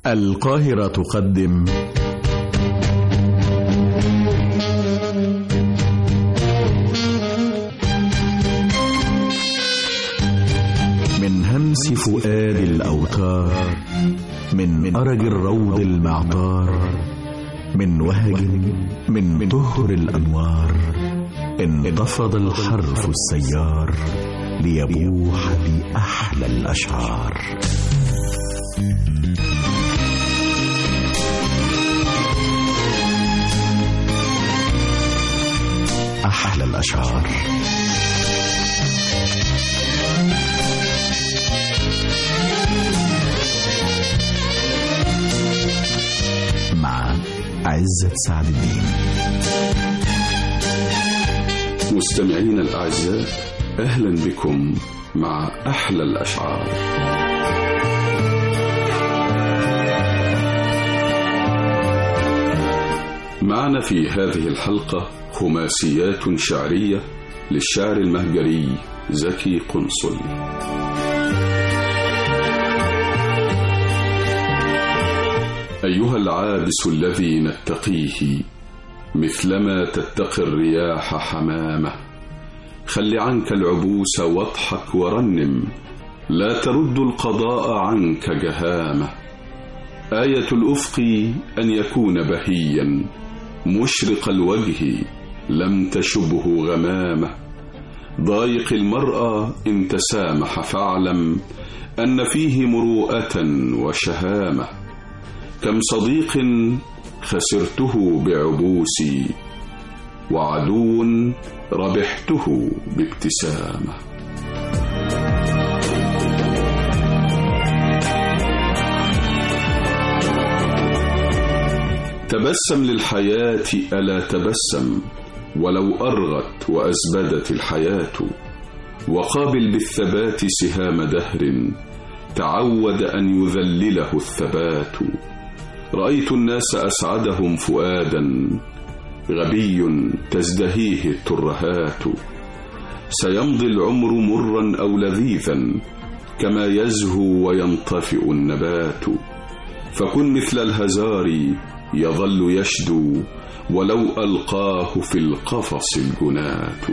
القاهرة تقدم من همس فؤاد الأوتار، من أرج الروض المعطار، من وهج من طهر الأنوار، انتفض الحرف السيار ليبوح بأحلى الأشعار. أحلى الأشعار. مع عزت سعد الدين. مستمعين الأعزاء، أهلا بكم مع أحلى الأشعار. معنا في هذه الحلقة خماسيات شعرية للشاعر المهجري زكي قنصل. أيها العابس الذي نتقيه مثلما تتقي الرياح حمامة، خل عنك العبوس واضحك ورنم، لا ترد القضاء عنك جهامة. آية الأفق أن يكون بهيا مشرق الوجه لم تشبه غمامة. ضايق المرأة إن تسامح فاعلم أن فيه مروءة وشهامة. كم صديق خسرته بعبوسي وعدو ربحته بابتسامة. تبسم للحياة ألا تبسم ولو أرغت وأزبدت الحياة، وقابل بالثبات سهام دهر تعود أن يذلله الثبات. رأيت الناس أسعدهم فؤادا غبي تزدهيه الترهات. سيمضي العمر مرا أو لذيذا كما يزهو وينطفئ النبات. فكن مثل الهزار يظل يشدو ولو ألقاه في القفص الجنات.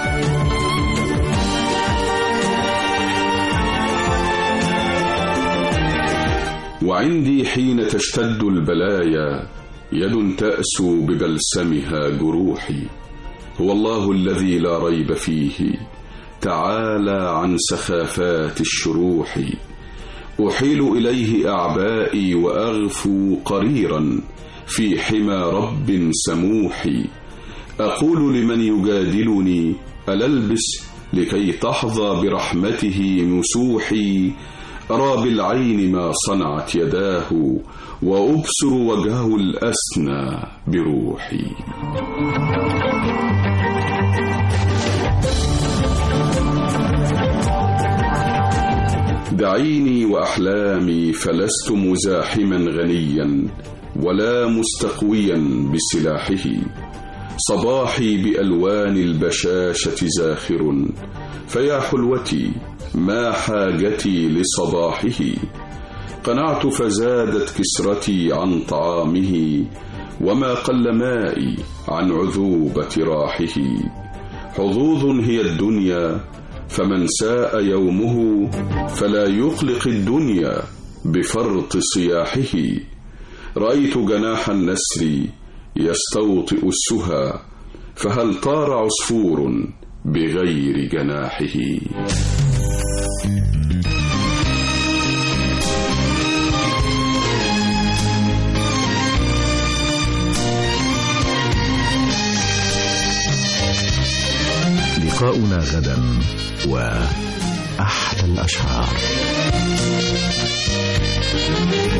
وعندي حين تشتد البلايا يد تأسو ببلسمها جروحي. هو الله الذي لا ريب فيه تعالى عن سخافات الشروح. أحيل إليه أعبائي وأغفو قريرا في حمى رب سموح. أقول لمن يجادلني ألا البس لكي تحظى برحمته نسوحي. أرى بالعين ما صنعت يداه وأبصر وجهه الأسنى بروحي. دعيني وأحلامي فلست مزاحما غنيا ولا مستقويا بسلاحه. صباحي بألوان البشاشة زاخر، فيا حلوتي ما حاجتي لصباحه. قنعت فزادت كسرتي عن طعامه، وما قل مائي عن عذوبة راحه. حظوظ هي الدنيا فمن ساء يومه فلا يقلق الدنيا بفرط صياحه. رأيت جناح النسر يستوطئ السهى، فهل طار عصفور بغير جناحه. لقاؤنا غدا وأحلى الأشعار.